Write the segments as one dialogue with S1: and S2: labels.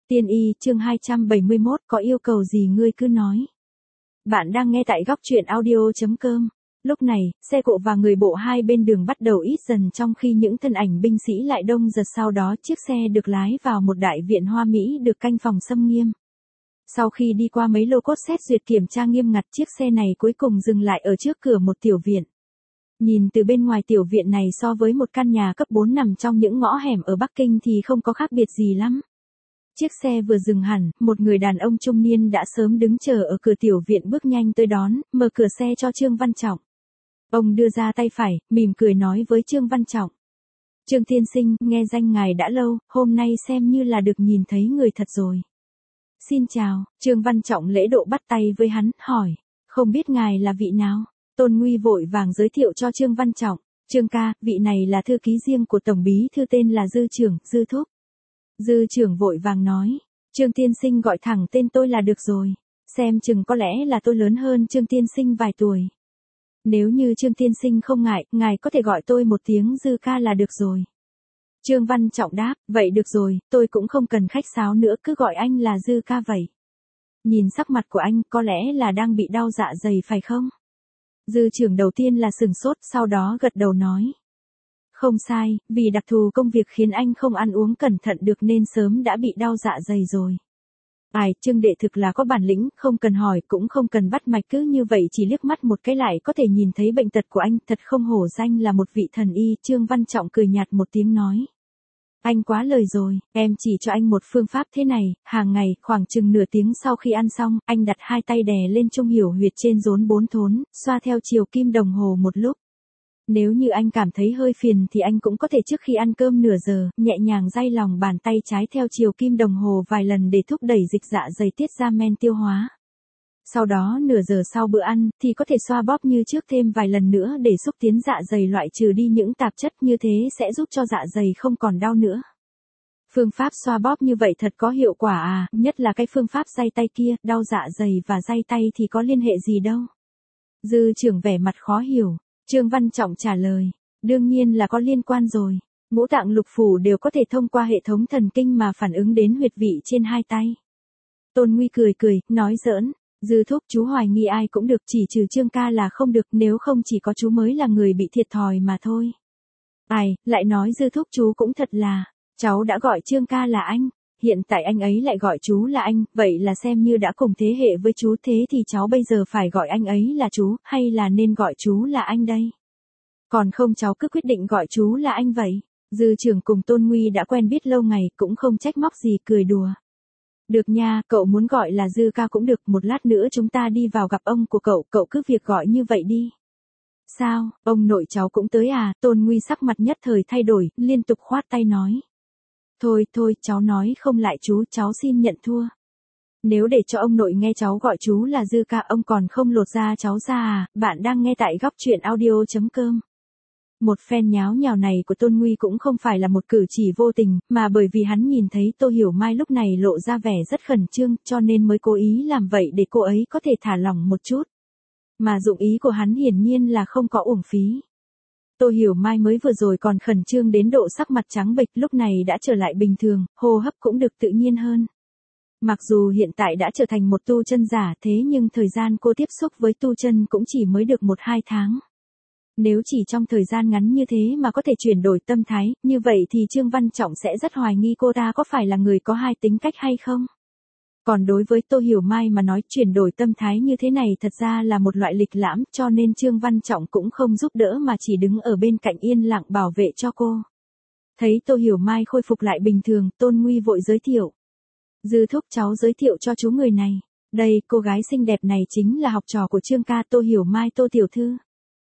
S1: Tiên y chương 271 có yêu cầu gì ngươi cứ nói. Bạn đang nghe tại góc truyện audio.com. Lúc này, xe cộ và người bộ hai bên đường bắt đầu ít dần trong khi những thân ảnh binh sĩ lại đông dần, sau đó chiếc xe được lái vào một đại viện hoa mỹ được canh phòng xâm nghiêm. Sau khi đi qua mấy lô cốt xét duyệt kiểm tra nghiêm ngặt, chiếc xe này cuối cùng dừng lại ở trước cửa một tiểu viện. Nhìn từ bên ngoài, tiểu viện này so với một căn nhà cấp 4 nằm trong những ngõ hẻm ở Bắc Kinh thì không có khác biệt gì lắm. Chiếc xe vừa dừng hẳn, một người đàn ông trung niên đã sớm đứng chờ ở cửa tiểu viện bước nhanh tới đón, mở cửa xe cho Trương Văn Trọng. Ông đưa ra tay phải, mỉm cười nói với Trương Văn Trọng. Trương tiên sinh, nghe danh ngài đã lâu, hôm nay xem như là được nhìn thấy người thật rồi. Xin chào, Trương Văn Trọng lễ độ bắt tay với hắn, hỏi, không biết ngài là vị nào? Tôn Nguy vội vàng giới thiệu cho Trương Văn Trọng. Trương ca, vị này là thư ký riêng của Tổng bí thư tên là Dư trưởng, Dư thúc. Dư trưởng vội vàng nói, Trương tiên sinh gọi thẳng tên tôi là được rồi, xem chừng có lẽ là tôi lớn hơn Trương tiên sinh vài tuổi. Nếu như Trương tiên sinh không ngại, ngài có thể gọi tôi một tiếng Dư ca là được rồi. Trương Văn Trọng đáp, vậy được rồi, tôi cũng không cần khách sáo nữa, cứ gọi anh là Dư ca vậy. Nhìn sắc mặt của anh, có lẽ là đang bị đau dạ dày phải không? Dư trưởng đầu tiên là sửng sốt, sau đó gật đầu nói. Không sai, vì đặc thù công việc khiến anh không ăn uống cẩn thận được nên sớm đã bị đau dạ dày rồi. Ai, Trương đệ thực là có bản lĩnh, không cần hỏi cũng không cần bắt mạch, cứ như vậy chỉ liếc mắt một cái lại có thể nhìn thấy bệnh tật của anh, thật không hổ danh là một vị thần y. Trương Văn Trọng cười nhạt một tiếng nói. Anh quá lời rồi, em chỉ cho anh một phương pháp thế này, hàng ngày, khoảng chừng nửa tiếng sau khi ăn xong, anh đặt hai tay đè lên trung hiểu huyệt trên rốn 4 thốn, xoa theo chiều kim đồng hồ một lúc. Nếu như anh cảm thấy hơi phiền thì anh cũng có thể trước khi ăn cơm nửa giờ, nhẹ nhàng day lòng bàn tay trái theo chiều kim đồng hồ vài lần để thúc đẩy dịch dạ dày tiết ra men tiêu hóa. Sau đó nửa giờ sau bữa ăn thì có thể xoa bóp như trước thêm vài lần nữa để xúc tiến dạ dày, loại trừ đi những tạp chất, như thế sẽ giúp cho dạ dày không còn đau nữa. Phương pháp xoa bóp như vậy thật có hiệu quả à, nhất là cái phương pháp day tay kia, đau dạ dày và day tay thì có liên hệ gì đâu. Dư trưởng vẻ mặt khó hiểu. Trương Văn Trọng trả lời, đương nhiên là có liên quan rồi. Ngũ tạng lục phủ đều có thể thông qua hệ thống thần kinh mà phản ứng đến huyệt vị trên hai tay. Tôn Nguy cười cười, nói giỡn, Dư thúc chú hoài nghi ai cũng được, chỉ trừ Trương ca là không được, nếu không chỉ có chú mới là người bị thiệt thòi mà thôi. Ai, lại nói Dư thúc chú cũng thật là, cháu đã gọi Trương ca là anh, hiện tại anh ấy lại gọi chú là anh, vậy là xem như đã cùng thế hệ với chú, thế thì cháu bây giờ phải gọi anh ấy là chú, hay là nên gọi chú là anh đây? Còn không cháu cứ quyết định gọi chú là anh vậy. Dư trưởng cùng Tôn Nguy đã quen biết lâu ngày, cũng không trách móc gì, cười đùa. Được nha, cậu muốn gọi là Dư ca cũng được, một lát nữa chúng ta đi vào gặp ông của cậu, cậu cứ việc gọi như vậy đi. Sao, ông nội cháu cũng tới à? Tôn Nguy sắc mặt nhất thời thay đổi, liên tục khoát tay nói. Thôi, cháu nói không lại chú, cháu xin nhận thua. Nếu để cho ông nội nghe cháu gọi chú là Dư ca, ông còn không lột da cháu ra à? Bạn đang nghe tại góc truyện audio.com. Một phen nháo nhào này của Tôn Nguy cũng không phải là một cử chỉ vô tình, mà bởi vì hắn nhìn thấy Tô Hiểu Mai lúc này lộ ra vẻ rất khẩn trương, cho nên mới cố ý làm vậy để cô ấy có thể thả lỏng một chút. Mà dụng ý của hắn hiển nhiên là không có uổng phí. Tô Hiểu Mai mới vừa rồi còn khẩn trương đến độ sắc mặt trắng bệch, lúc này đã trở lại bình thường, hô hấp cũng được tự nhiên hơn. Mặc dù hiện tại đã trở thành một tu chân giả, thế nhưng thời gian cô tiếp xúc với tu chân cũng chỉ mới được 1-2 tháng. Nếu chỉ trong thời gian ngắn như thế mà có thể chuyển đổi tâm thái, như vậy thì Trương Văn Trọng sẽ rất hoài nghi cô ta có phải là người có hai tính cách hay không. Còn đối với Tô Hiểu Mai mà nói, chuyển đổi tâm thái như thế này thật ra là một loại lịch lãm, cho nên Trương Văn Trọng cũng không giúp đỡ mà chỉ đứng ở bên cạnh yên lặng bảo vệ cho cô. Thấy Tô Hiểu Mai khôi phục lại bình thường, Tôn Nguy vội giới thiệu. Dư thúc, cháu giới thiệu cho chú người này. Đây, cô gái xinh đẹp này chính là học trò của Trương ca, Tô Hiểu Mai, Tô tiểu thư.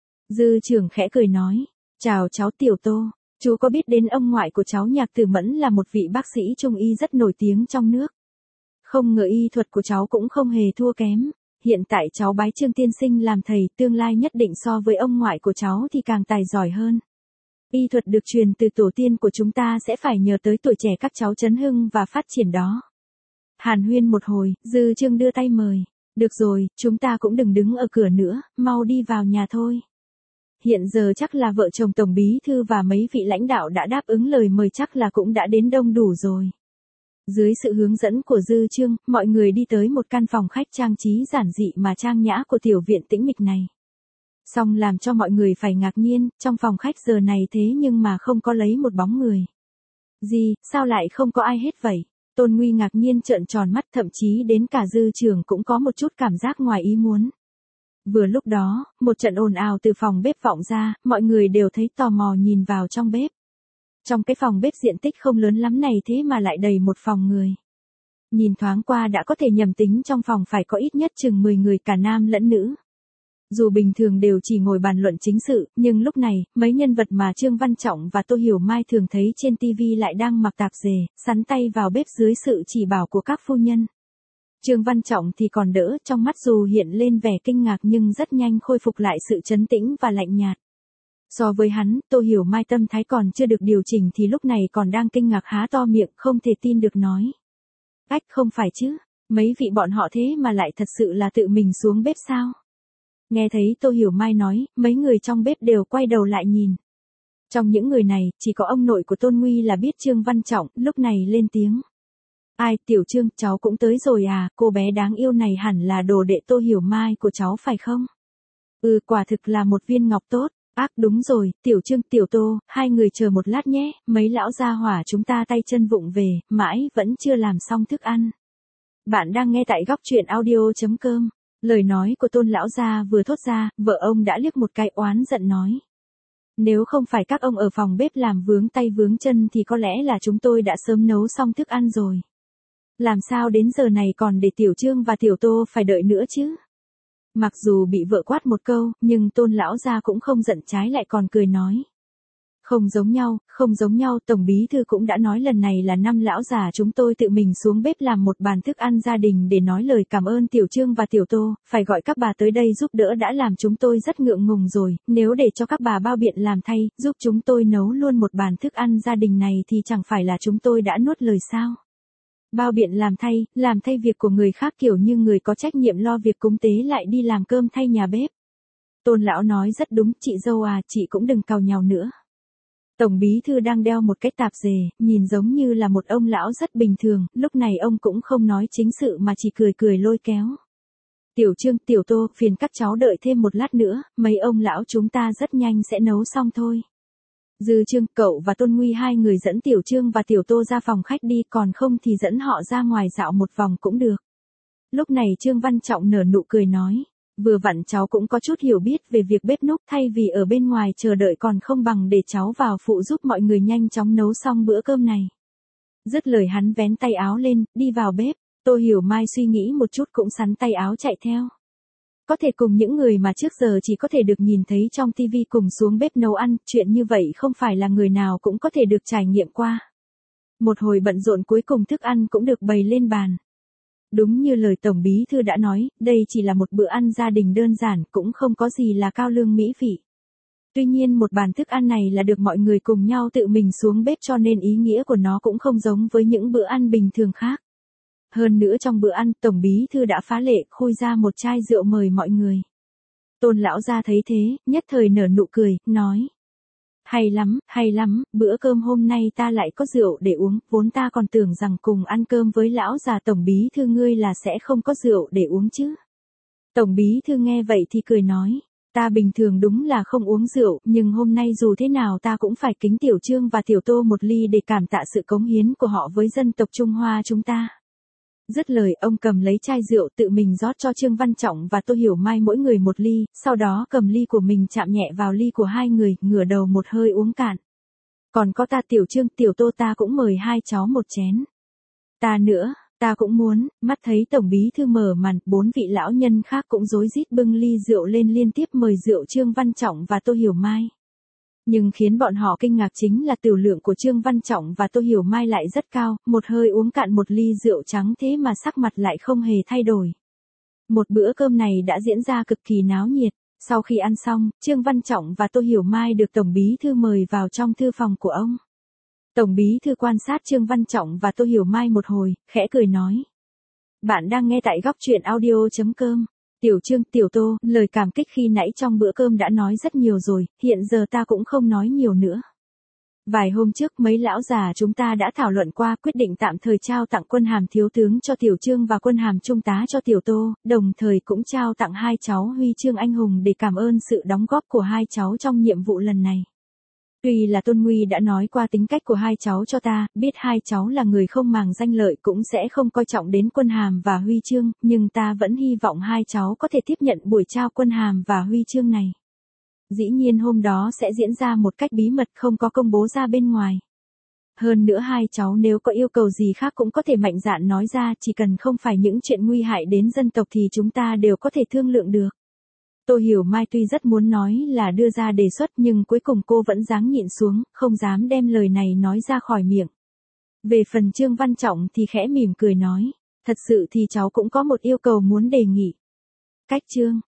S1: Dư trưởng khẽ cười nói, chào cháu Tiểu Tô, chú có biết đến ông ngoại của cháu Nhạc Tử Mẫn là một vị bác sĩ trung y rất nổi tiếng trong nước. Không ngờ y thuật của cháu cũng không hề thua kém, hiện tại cháu bái Trương tiên sinh làm thầy, tương lai nhất định so với ông ngoại của cháu thì càng tài giỏi hơn. Y thuật được truyền từ tổ tiên của chúng ta sẽ phải nhờ tới tuổi trẻ các cháu chấn hưng và phát triển đó. Hàn huyên một hồi, Dư Trương đưa tay mời, được rồi, chúng ta cũng đừng đứng ở cửa nữa, mau đi vào nhà thôi. Hiện giờ chắc là vợ chồng Tổng bí thư và mấy vị lãnh đạo đã đáp ứng lời mời, chắc là cũng đã đến đông đủ rồi. Dưới sự hướng dẫn của Dư Chương, mọi người đi tới một căn phòng khách trang trí giản dị mà trang nhã của tiểu viện tĩnh mịch này. Song làm cho mọi người phải ngạc nhiên, trong phòng khách giờ này thế nhưng mà không có lấy một bóng người. Gì, sao lại không có ai hết vậy? Tôn Nguy ngạc nhiên trợn tròn mắt, thậm chí đến cả Dư Trường cũng có một chút cảm giác ngoài ý muốn. Vừa lúc đó, một trận ồn ào từ phòng bếp vọng ra, mọi người đều thấy tò mò nhìn vào trong bếp. Trong cái phòng bếp diện tích không lớn lắm này thế mà lại đầy một phòng người. Nhìn thoáng qua đã có thể nhầm tính trong phòng phải có ít nhất chừng 10 người cả nam lẫn nữ. Dù bình thường đều chỉ ngồi bàn luận chính sự, nhưng lúc này, mấy nhân vật mà Trương Văn Trọng và Tô Hiểu Mai thường thấy trên TV lại đang mặc tạp dề, sắn tay vào bếp dưới sự chỉ bảo của các phu nhân. Trương Văn Trọng thì còn đỡ, trong mắt dù hiện lên vẻ kinh ngạc nhưng rất nhanh khôi phục lại sự trấn tĩnh và lạnh nhạt. So với hắn, Tô Hiểu Mai tâm thái còn chưa được điều chỉnh thì lúc này còn đang kinh ngạc há to miệng không thể tin được nói. Ách, không phải chứ, mấy vị bọn họ thế mà lại thật sự là tự mình xuống bếp sao? Nghe thấy Tô Hiểu Mai nói, mấy người trong bếp đều quay đầu lại nhìn. Trong những người này, chỉ có ông nội của Tôn Nguy là biết Trương Văn Trọng, lúc này lên tiếng. Ai, Tiểu Trương, cháu cũng tới rồi à, cô bé đáng yêu này hẳn là đồ đệ Tô Hiểu Mai của cháu phải không? Ừ, quả thực là một viên ngọc tốt. Ác, đúng rồi, Tiểu Trương, Tiểu Tô, hai người chờ một lát nhé, mấy lão gia hỏa chúng ta tay chân vụng về, mãi vẫn chưa làm xong thức ăn. Bạn đang nghe tại góc truyện audio.com. Lời nói của Tôn lão gia vừa thốt ra, vợ ông đã liếc một cái oán giận nói. Nếu không phải các ông ở phòng bếp làm vướng tay vướng chân thì có lẽ là chúng tôi đã sớm nấu xong thức ăn rồi. Làm sao đến giờ này còn để Tiểu Trương và Tiểu Tô phải đợi nữa chứ? Mặc dù bị vợ quát một câu, nhưng Tôn lão gia cũng không giận, trái lại còn cười nói. Không giống nhau, Tổng Bí Thư cũng đã nói lần này là năm lão già chúng tôi tự mình xuống bếp làm một bàn thức ăn gia đình để nói lời cảm ơn Tiểu Trương và Tiểu Tô, phải gọi các bà tới đây giúp đỡ đã làm chúng tôi rất ngượng ngùng rồi, nếu để cho các bà bao biện làm thay, giúp chúng tôi nấu luôn một bàn thức ăn gia đình này thì chẳng phải là chúng tôi đã nuốt lời sao? Bao biện làm thay việc của người khác kiểu như người có trách nhiệm lo việc cúng tế lại đi làm cơm thay nhà bếp. Tôn lão nói rất đúng, chị dâu à, chị cũng đừng càu nhàu nữa. Tổng Bí Thư đang đeo một cái tạp dề, nhìn giống như là một ông lão rất bình thường, lúc này ông cũng không nói chính sự mà chỉ cười cười lôi kéo. Tiểu Trương, Tiểu Tô, phiền các cháu đợi thêm một lát nữa, mấy ông lão chúng ta rất nhanh sẽ nấu xong thôi. Dư Chương, cậu và Tôn Nguy hai người dẫn Tiểu Trương và Tiểu Tô ra phòng khách đi, còn không thì dẫn họ ra ngoài dạo một vòng cũng được. Lúc này Trương Văn Trọng nở nụ cười nói. Vừa vặn cháu cũng có chút hiểu biết về việc bếp núc, thay vì ở bên ngoài chờ đợi còn không bằng để cháu vào phụ giúp mọi người nhanh chóng nấu xong bữa cơm này. Dứt lời hắn vén tay áo lên, đi vào bếp. Tô Hiểu Mai suy nghĩ một chút cũng sắn tay áo chạy theo. Có thể cùng những người mà trước giờ chỉ có thể được nhìn thấy trong TV cùng xuống bếp nấu ăn, chuyện như vậy không phải là người nào cũng có thể được trải nghiệm qua. Một hồi bận rộn cuối cùng thức ăn cũng được bày lên bàn. Đúng như lời Tổng Bí Thư đã nói, đây chỉ là một bữa ăn gia đình đơn giản, cũng không có gì là cao lương mỹ vị. Tuy nhiên một bàn thức ăn này là được mọi người cùng nhau tự mình xuống bếp cho nên ý nghĩa của nó cũng không giống với những bữa ăn bình thường khác. Hơn nữa trong bữa ăn, Tổng Bí Thư đã phá lệ khui ra một chai rượu mời mọi người. Tôn lão gia thấy thế, nhất thời nở nụ cười, nói. Hay lắm, bữa cơm hôm nay ta lại có rượu để uống, vốn ta còn tưởng rằng cùng ăn cơm với lão già Tổng Bí Thư ngươi là sẽ không có rượu để uống chứ. Tổng Bí Thư nghe vậy thì cười nói, ta bình thường đúng là không uống rượu, nhưng hôm nay dù thế nào ta cũng phải kính Tiểu Trương và Tiểu Tô một ly để cảm tạ sự cống hiến của họ với dân tộc Trung Hoa chúng ta. Dứt lời ông cầm lấy chai rượu tự mình rót cho Trương Văn Trọng và Tô Hiểu Mai mỗi người một ly, sau đó cầm ly của mình chạm nhẹ vào ly của hai người, ngửa đầu một hơi uống cạn. Còn có ta Tiểu Trương, Tiểu Tô ta cũng mời hai cháu một chén. Ta nữa, ta cũng muốn, mắt thấy Tổng Bí Thư mở màn, bốn vị lão nhân khác cũng rối rít bưng ly rượu lên liên tiếp mời rượu Trương Văn Trọng và Tô Hiểu Mai. Nhưng khiến bọn họ kinh ngạc chính là tiểu lượng của Trương Văn Trọng và Tô Hiểu Mai lại rất cao, một hơi uống cạn một ly rượu trắng thế mà sắc mặt lại không hề thay đổi. Một bữa cơm này đã diễn ra cực kỳ náo nhiệt. Sau khi ăn xong, Trương Văn Trọng và Tô Hiểu Mai được Tổng Bí Thư mời vào trong thư phòng của ông. Tổng Bí Thư quan sát Trương Văn Trọng và Tô Hiểu Mai một hồi, khẽ cười nói. Bạn đang nghe tại góc truyện audio.com. Tiểu Trương, Tiểu Tô, lời cảm kích khi nãy trong bữa cơm đã nói rất nhiều rồi, hiện giờ ta cũng không nói nhiều nữa. Vài hôm trước mấy lão già chúng ta đã thảo luận qua quyết định tạm thời trao tặng quân hàm thiếu tướng cho Tiểu Trương và quân hàm trung tá cho Tiểu Tô, đồng thời cũng trao tặng hai cháu huy chương anh hùng để cảm ơn sự đóng góp của hai cháu trong nhiệm vụ lần này. Tuy là Tôn Nguy đã nói qua tính cách của hai cháu cho ta, biết hai cháu là người không màng danh lợi cũng sẽ không coi trọng đến quân hàm và huy chương, nhưng ta vẫn hy vọng hai cháu có thể tiếp nhận buổi trao quân hàm và huy chương này. Dĩ nhiên hôm đó sẽ diễn ra một cách bí mật không có công bố ra bên ngoài. Hơn nữa hai cháu nếu có yêu cầu gì khác cũng có thể mạnh dạn nói ra, chỉ cần không phải những chuyện nguy hại đến dân tộc thì chúng ta đều có thể thương lượng được. Tô Hiểu Mai tuy rất muốn nói là đưa ra đề xuất nhưng cuối cùng cô vẫn dáng nhịn xuống, không dám đem lời này nói ra khỏi miệng. Về phần Trương Văn Trọng thì khẽ mỉm cười nói, thật sự thì cháu cũng có một yêu cầu muốn đề nghị. Cách Trương